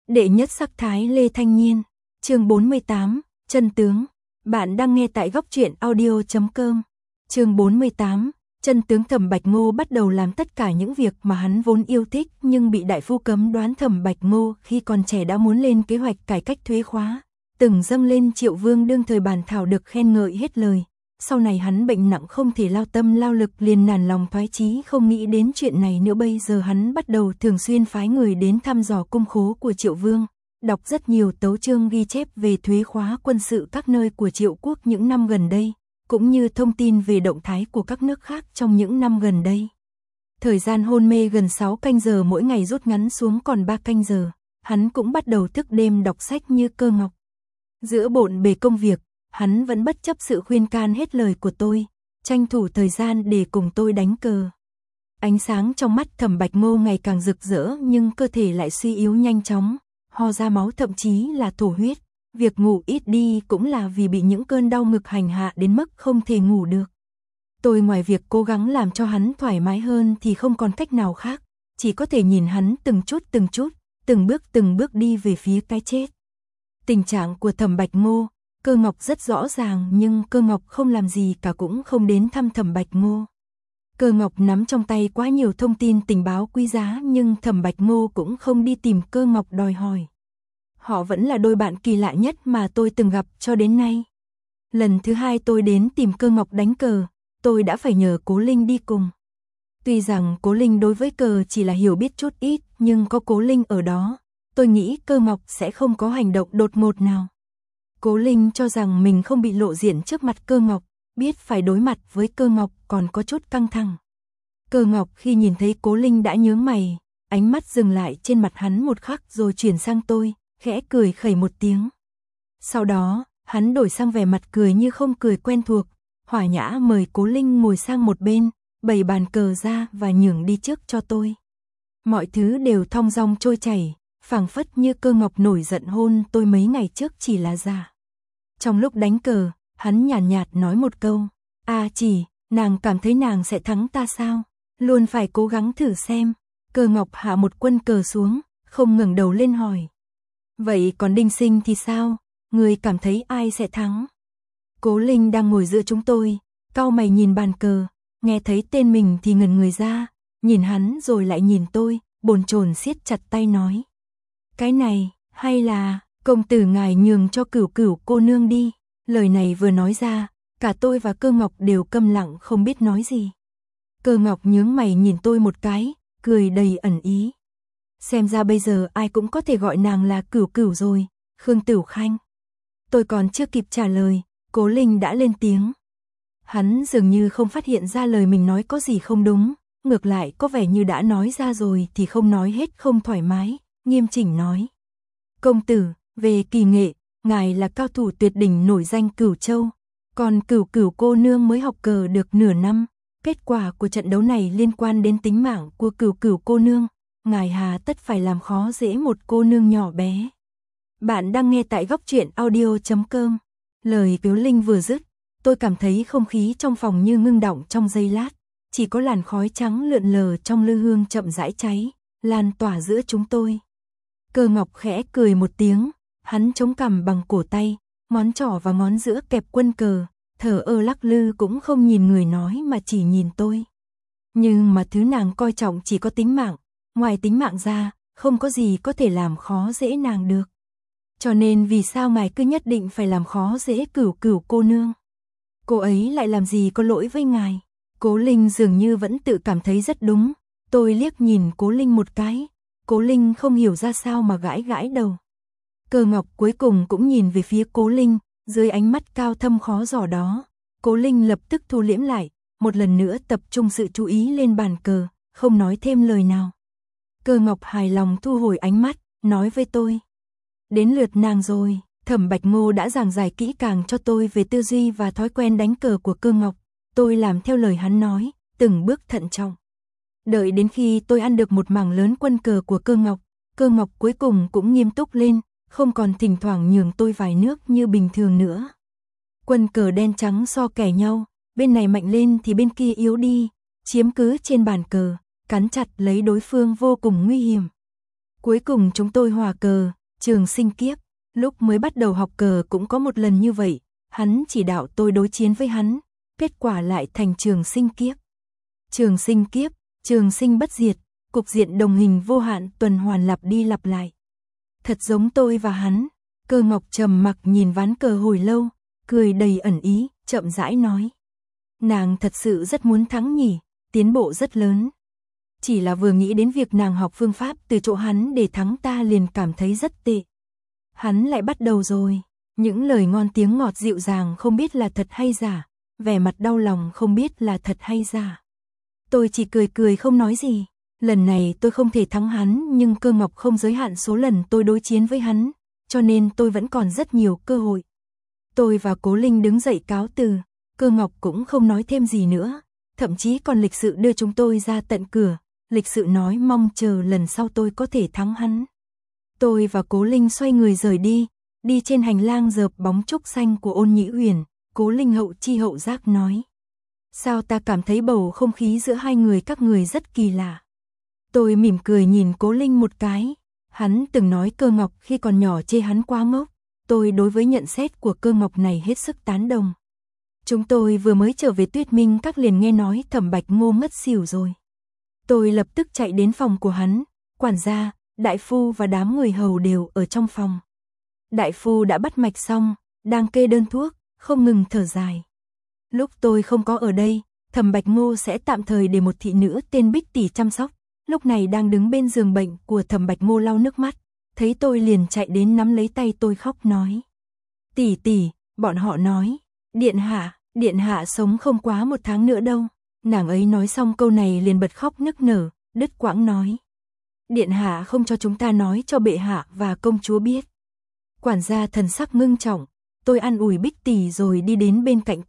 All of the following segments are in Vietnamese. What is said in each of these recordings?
Đệ nhất sắc thái Lê Thanh Nhiên, chương 48, chân tướng. Bạn đang nghe tại góc truyện audio.com. Chương 48, chân tướng. Thẩm Bạch Ngô bắt đầu làm tất cả những việc mà hắn vốn yêu thích, nhưng bị đại phu cấm đoán. Thẩm Bạch Ngô khi còn trẻ đã muốn lên kế hoạch cải cách thuế khóa, từng dâng lên Triệu Vương đương thời bản thảo được khen ngợi hết lời. Sau này hắn bệnh nặng không thể lao tâm lao lực, liền nản lòng thoái chí không nghĩ đến chuyện này nữa. Bây giờ hắn bắt đầu thường xuyên phái người đến thăm dò cung khố của Triệu Vương, đọc rất nhiều tấu chương ghi chép về thuế khóa quân sự các nơi của Triệu quốc những năm gần đây, cũng như thông tin về động thái của các nước khác trong những năm gần đây. Thời gian hôn mê gần 6 canh giờ mỗi ngày rút ngắn xuống còn 3 canh giờ, hắn cũng bắt đầu thức đêm đọc sách như Cơ Ngọc. Giữa bộn bề công việc, hắn vẫn bất chấp sự khuyên can hết lời của tôi, tranh thủ thời gian để cùng tôi đánh cờ. Ánh sáng trong mắt Thẩm Bạch Ngô ngày càng rực rỡ, nhưng cơ thể lại suy yếu nhanh chóng, ho ra máu, thậm chí là thổ huyết. Việc ngủ ít đi cũng là vì bị những cơn đau ngực hành hạ đến mức không thể ngủ được. Tôi ngoài việc cố gắng làm cho hắn thoải mái hơn thì không còn cách nào khác, chỉ có thể nhìn hắn từng chút, từng bước đi về phía cái chết. Tình trạng của Thẩm Bạch Ngô, Cơ Ngọc rất rõ ràng, nhưng Cơ Ngọc không làm gì cả, cũng không đến thăm Thẩm Bạch Ngô. Cơ Ngọc nắm trong tay quá nhiều thông tin tình báo quý giá, nhưng Thẩm Bạch Ngô cũng không đi tìm Cơ Ngọc đòi hỏi. Họ vẫn là đôi bạn kỳ lạ nhất mà tôi từng gặp cho đến nay. Lần thứ hai tôi đến tìm Cơ Ngọc đánh cờ, tôi đã phải nhờ Cố Linh đi cùng. Tuy rằng Cố Linh đối với cờ chỉ là hiểu biết chút ít, nhưng có Cố Linh ở đó, tôi nghĩ Cơ Ngọc sẽ không có hành động đột ngột nào. Cố Linh cho rằng mình không bị lộ diện trước mặt Cơ Ngọc, biết phải đối mặt với Cơ Ngọc còn có chút căng thẳng. Cơ Ngọc khi nhìn thấy Cố Linh đã nhướng mày, ánh mắt dừng lại trên mặt hắn một khắc rồi chuyển sang tôi, khẽ cười khẩy một tiếng. Sau đó, hắn đổi sang vẻ mặt cười như không cười quen thuộc, hòa nhã mời Cố Linh ngồi sang một bên, bày bàn cờ ra và nhường đi trước cho tôi. Mọi thứ đều thong dong trôi chảy, phảng phất như Cơ Ngọc nổi giận hôn tôi mấy ngày trước chỉ là giả. Trong lúc đánh cờ, hắn nhàn nhạt nói một câu, chỉ, nàng cảm thấy nàng sẽ thắng ta sao? Luôn phải cố gắng thử xem. Cơ Ngọc hạ một quân cờ xuống, không ngẩng đầu lên hỏi. Vậy còn Đinh Sinh thì sao? Người cảm thấy ai sẽ thắng? Cố Linh đang ngồi giữa chúng tôi, cau mày nhìn bàn cờ, nghe thấy tên mình thì ngẩn người ra, nhìn hắn rồi lại nhìn tôi, bồn chồn siết chặt tay nói. Cái này, hay là, công tử ngài nhường cho Cửu Cửu cô nương đi. Lời này vừa nói ra, cả tôi và Cơ Ngọc đều câm lặng không biết nói gì. Cơ Ngọc nhướng mày nhìn tôi một cái, cười đầy ẩn ý. Xem ra bây giờ ai cũng có thể gọi nàng là Cửu Cửu rồi, Khương Tửu Khanh. Tôi còn chưa kịp trả lời, Cố Linh đã lên tiếng. Hắn dường như không phát hiện ra lời mình nói có gì không đúng, ngược lại có vẻ như đã nói ra rồi thì không nói hết không thoải mái, nghiêm chỉnh nói. Công tử, về kỳ nghệ, ngài là cao thủ tuyệt đỉnh nổi danh Cửu Châu, còn Cửu Cửu cô nương mới học cờ được nửa năm, kết quả của trận đấu này liên quan đến tính mạng của Cửu Cửu cô nương, ngài hà tất phải làm khó dễ một cô nương nhỏ bé. Bạn đang nghe tại góc truyện audio.com. Lời Cố Linh vừa dứt, tôi cảm thấy không khí trong phòng như ngưng đọng trong giây lát, chỉ có làn khói trắng lượn lờ trong lư hương chậm rãi cháy, lan tỏa giữa chúng tôi. Cơ Ngọc khẽ cười một tiếng, hắn chống cằm bằng cổ tay, ngón trỏ và ngón giữa kẹp quân cờ, thở ơ lắc lư cũng không nhìn người nói mà chỉ nhìn tôi. Nhưng mà thứ nàng coi trọng chỉ có tính mạng, ngoài tính mạng ra, không có gì có thể làm khó dễ nàng được. Cho nên vì sao ngài cứ nhất định phải làm khó dễ Cửu Cửu cô nương? Cô ấy lại làm gì có lỗi với ngài? Cố Linh dường như vẫn tự cảm thấy rất đúng. Tôi liếc nhìn Cố Linh một cái. Cố Linh không hiểu ra sao mà gãi gãi đầu. Cơ Ngọc cuối cùng cũng nhìn về phía Cố Linh, dưới ánh mắt cao thâm khó dò đó. Cố Linh lập tức thu liễm lại, một lần nữa tập trung sự chú ý lên bàn cờ, không nói thêm lời nào. Cơ Ngọc hài lòng thu hồi ánh mắt, nói với tôi. Đến lượt nàng rồi. Thẩm Bạch Ngô đã giảng giải kỹ càng cho tôi về tư duy và thói quen đánh cờ của Cơ Ngọc. Tôi làm theo lời hắn nói, từng bước thận trọng. Đợi đến khi tôi ăn được một mảng lớn quân cờ của Cơ Ngọc cuối cùng cũng nghiêm túc lên, không còn thỉnh thoảng nhường tôi vài nước như bình thường nữa. Quân cờ đen trắng so kẻ nhau, bên này mạnh lên thì bên kia yếu đi, chiếm cứ trên bàn cờ, cắn chặt lấy đối phương vô cùng nguy hiểm. Cuối cùng chúng tôi hòa cờ, Trường Sinh kiếp, lúc mới bắt đầu học cờ cũng có một lần như vậy, hắn chỉ đạo tôi đối chiến với hắn, kết quả lại thành Trường Sinh kiếp. Trường Sinh kiếp, trường sinh bất diệt, cục diện đồng hình vô hạn tuần hoàn lặp đi lặp lại. Thật giống tôi và hắn. Cơ Ngọc trầm mặc nhìn ván cờ hồi lâu, cười đầy ẩn ý, chậm rãi nói. Nàng thật sự rất muốn thắng nhỉ, tiến bộ rất lớn. Chỉ là vừa nghĩ đến việc nàng học phương pháp từ chỗ hắn để thắng ta liền cảm thấy rất tệ. Hắn lại bắt đầu rồi, những lời ngon tiếng ngọt dịu dàng không biết là thật hay giả, vẻ mặt đau lòng không biết là thật hay giả. Tôi chỉ cười cười không nói gì, lần này tôi không thể thắng hắn nhưng Cơ Ngọc không giới hạn số lần tôi đối chiến với hắn, cho nên tôi vẫn còn rất nhiều cơ hội. Tôi và Cố Linh đứng dậy cáo từ, Cơ Ngọc cũng không nói thêm gì nữa, thậm chí còn lịch sự đưa chúng tôi ra tận cửa, lịch sự nói mong chờ lần sau tôi có thể thắng hắn. Tôi và Cố Linh xoay người rời đi, đi trên hành lang rợp bóng trúc xanh của Ôn Nhĩ Uyển, Cố Linh hậu chi hậu giác nói. Sao ta cảm thấy bầu không khí giữa hai người các người rất kỳ lạ. Tôi mỉm cười nhìn Cố Linh một cái, hắn từng nói Cơ Ngọc khi còn nhỏ chê hắn quá ngốc, tôi đối với nhận xét của Cơ Ngọc này hết sức tán đồng. Chúng tôi vừa mới trở về Tuyết Minh các liền nghe nói Thẩm Bạch Ngô ngất xỉu rồi. Tôi lập tức chạy đến phòng của hắn, quản gia, đại phu và đám người hầu đều ở trong phòng. Đại phu đã bắt mạch xong, đang kê đơn thuốc, không ngừng thở dài. Lúc tôi không có ở đây, Thẩm Bạch Ngô sẽ tạm thời để một thị nữ tên Bích Tỷ chăm sóc, lúc này đang đứng bên giường bệnh của Thẩm Bạch Ngô lau nước mắt, thấy tôi liền chạy đến nắm lấy tay tôi khóc nói. Tỷ tỷ, bọn họ nói, Điện hạ sống không quá 1 tháng nữa đâu. Nàng ấy nói xong câu này liền bật khóc nức nở, đứt quãng nói. Điện hạ không cho chúng ta nói cho bệ hạ và công chúa biết. Quản gia thần sắc ngưng trọng, tôi an ủi Bích Tỷ rồi đi đến bên cạnh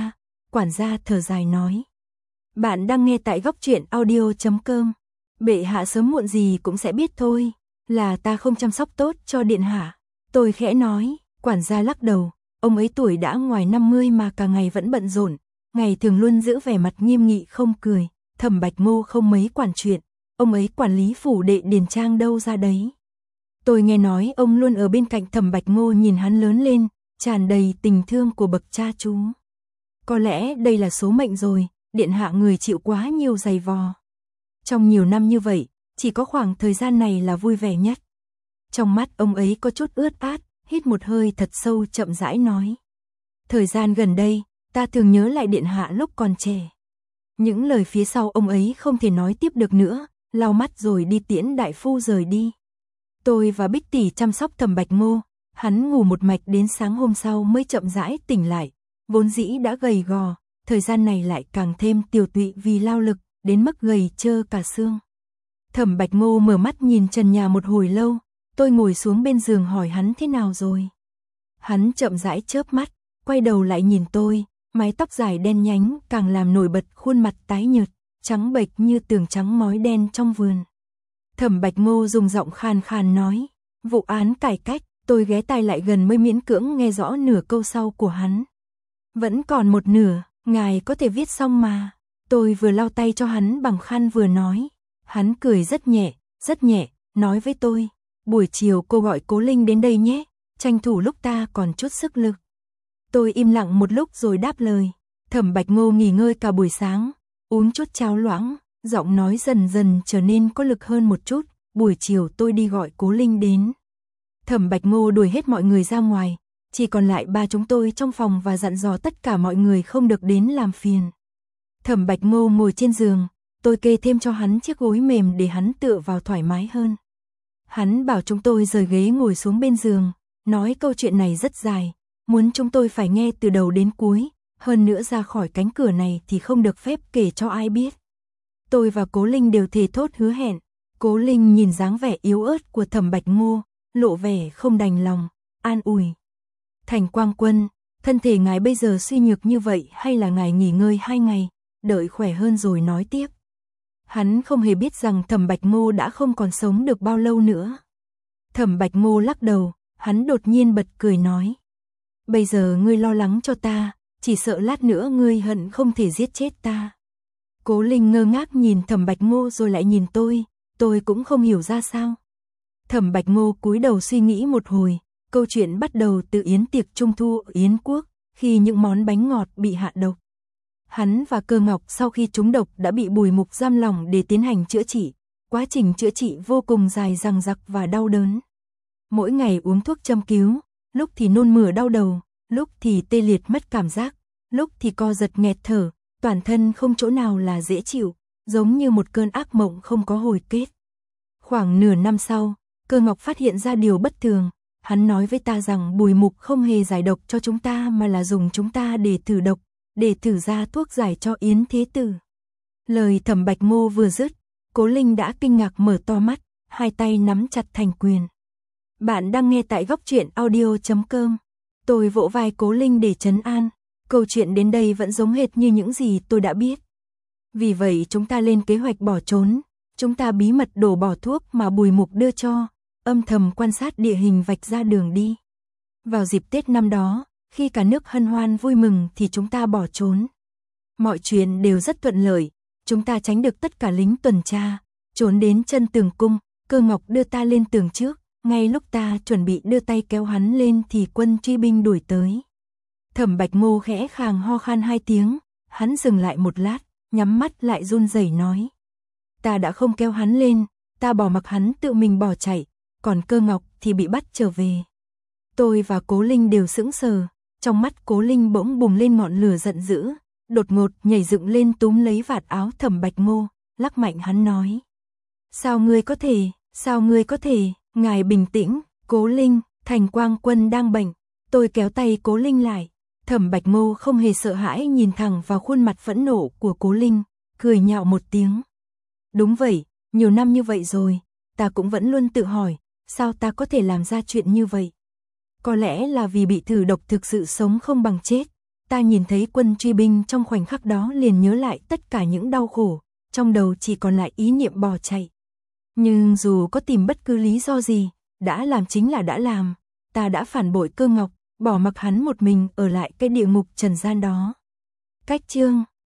quản gia thở dài nói. Bạn đang nghe tại góc truyện audio.com, bệ hạ sớm muộn gì cũng sẽ biết thôi, là ta không chăm sóc tốt cho điện hạ. Tôi khẽ nói, quản gia lắc đầu, ông ấy tuổi đã ngoài 50 mà cả ngày vẫn bận rộn, ngày thường luôn giữ vẻ mặt nghiêm nghị không cười, Thẩm Bạch Ngô không mấy quản chuyện, ông ấy quản lý phủ đệ Điền Trang đâu ra đấy. Tôi nghe nói ông luôn ở bên cạnh Thẩm Bạch Ngô nhìn hắn lớn lên, tràn đầy tình thương của bậc cha chú. Có lẽ đây là số mệnh rồi, điện hạ người chịu quá nhiều dày vò. Trong nhiều năm như vậy, chỉ có khoảng thời gian này là vui vẻ nhất. Trong mắt ông ấy có chút ướt át, hít một hơi thật sâu chậm rãi nói. Thời gian gần đây, ta thường nhớ lại điện hạ lúc còn trẻ. Những lời phía sau ông ấy không thể nói tiếp được nữa, lau mắt rồi đi tiễn đại phu rời đi. Tôi và Bích Tỷ chăm sóc Thẩm Bạch Ngô, hắn ngủ một mạch đến sáng hôm sau mới chậm rãi tỉnh lại, vốn dĩ đã gầy gò, thời gian này lại càng thêm tiều tụy vì lao lực, đến mức gầy trơ cả xương. Thẩm Bạch Ngô mở mắt nhìn trần nhà một hồi lâu, tôi ngồi xuống bên giường hỏi hắn thế nào rồi. Hắn chậm rãi chớp mắt, quay đầu lại nhìn tôi, mái tóc dài đen nhánh càng làm nổi bật khuôn mặt tái nhợt, trắng bệch như tường trắng mói đen trong vườn. Thẩm Bạch Ngô dùng giọng khàn khàn nói, vụ án cải cách, tôi ghé tai lại gần mới miễn cưỡng nghe rõ nửa câu sau của hắn. Vẫn còn một nửa, ngài có thể viết xong mà. Tôi vừa lau tay cho hắn bằng khăn vừa nói. Hắn cười rất nhẹ, nói với tôi, buổi chiều cô gọi Cố Linh đến đây nhé, tranh thủ lúc ta còn chút sức lực. Tôi im lặng một lúc rồi đáp lời. Thẩm Bạch Ngô nghỉ ngơi cả buổi sáng, uống chút cháo loãng, giọng nói dần dần trở nên có lực hơn một chút, buổi chiều tôi đi gọi Cố Linh đến. Thẩm Bạch Ngô đuổi hết mọi người ra ngoài, chỉ còn lại ba chúng tôi trong phòng và dặn dò tất cả mọi người không được đến làm phiền. Thẩm Bạch Ngô ngồi trên giường, tôi kê thêm cho hắn chiếc gối mềm để hắn tựa vào thoải mái hơn. Hắn bảo chúng tôi rời ghế ngồi xuống bên giường, nói câu chuyện này rất dài, muốn chúng tôi phải nghe từ đầu đến cuối, hơn nữa ra khỏi cánh cửa này thì không được phép kể cho ai biết. Tôi và Cố Linh đều thề thốt hứa hẹn. Cố Linh nhìn dáng vẻ yếu ớt của Thẩm Bạch Ngô, lộ vẻ không đành lòng, an ủi. Thành Quang Quân, thân thể ngài bây giờ suy nhược như vậy hay là ngài nghỉ ngơi 2 ngày, đợi khỏe hơn rồi nói tiếp. Hắn không hề biết rằng Thẩm Bạch Ngô đã không còn sống được bao lâu nữa. Thẩm Bạch Ngô lắc đầu, hắn đột nhiên bật cười nói. Bây giờ ngươi lo lắng cho ta, chỉ sợ lát nữa ngươi hận không thể giết chết ta. Cố Linh ngơ ngác nhìn Thẩm Bạch Ngô rồi lại nhìn tôi cũng không hiểu ra sao. Thẩm Bạch Ngô cúi đầu suy nghĩ một hồi, câu chuyện bắt đầu từ yến tiệc Trung thu ở Yến Quốc, khi những món bánh ngọt bị hạ độc. Hắn và Cơ Ngọc sau khi trúng độc đã bị Bùi Mục giam lỏng để tiến hành chữa trị. Quá trình chữa trị vô cùng dài dằng dặc và đau đớn. Mỗi ngày uống thuốc châm cứu, lúc thì nôn mửa đau đầu, lúc thì tê liệt mất cảm giác, lúc thì co giật nghẹt thở, toàn thân không chỗ nào là dễ chịu, giống như một cơn ác mộng không có hồi kết. Khoảng nửa năm sau, Cơ Ngọc phát hiện ra điều bất thường, hắn nói với ta rằng Bùi Mục không hề giải độc cho chúng ta mà là dùng chúng ta để thử độc, để thử ra thuốc giải cho Yến Thế Tử. Lời Thẩm Bạch Ngô vừa dứt, Cố Linh đã kinh ngạc mở to mắt, hai tay nắm chặt thành quyền. Bạn đang nghe tại góc truyện audio.com. Tôi vỗ vai Cố Linh để trấn an, câu chuyện đến đây vẫn giống hệt như những gì tôi đã biết. Vì vậy chúng ta lên kế hoạch bỏ trốn, chúng ta bí mật đổ bỏ thuốc mà Bùi Mục đưa cho, âm thầm quan sát địa hình vạch ra đường đi. Vào dịp Tết năm đó, khi cả nước hân hoan vui mừng thì chúng ta bỏ trốn. Mọi chuyện đều rất thuận lợi, chúng ta tránh được tất cả lính tuần tra, trốn đến chân tường cung, Cơ Ngọc đưa ta lên tường trước, ngay lúc ta chuẩn bị đưa tay kéo hắn lên thì quân truy binh đuổi tới. Thẩm Bạch Ngô khẽ khàng ho khan hai tiếng, hắn dừng lại một lát, nhắm mắt lại run rẩy nói. Ta đã không kéo hắn lên, ta bỏ mặc hắn tự mình bỏ chạy, còn Cơ Ngọc thì bị bắt trở về. Tôi và Cố Linh đều sững sờ, trong mắt Cố Linh bỗng bùng lên ngọn lửa giận dữ, đột ngột nhảy dựng lên túm lấy vạt áo Thẩm Bạch Ngô, lắc mạnh hắn nói. Sao ngươi có thể, ngài bình tĩnh, Cố Linh, Thành Quang Quân đang bệnh. Tôi kéo tay Cố Linh lại, Thẩm Bạch Ngô không hề sợ hãi nhìn thẳng vào khuôn mặt phẫn nộ của Cố Linh, cười nhạo một tiếng. Đúng vậy, nhiều năm như vậy rồi, ta cũng vẫn luôn tự hỏi, sao ta có thể làm ra chuyện như vậy? Có lẽ là vì bị thử độc thực sự sống không bằng chết. Ta nhìn thấy quân truy binh trong khoảnh khắc đó liền nhớ lại tất cả những đau khổ, trong đầu chỉ còn lại ý niệm bỏ chạy. Nhưng dù có tìm bất cứ lý do gì, đã làm chính là đã làm, ta đã phản bội Cơ Ngọc, bỏ mặc hắn một mình ở lại cái địa ngục trần gian đó. Cách chương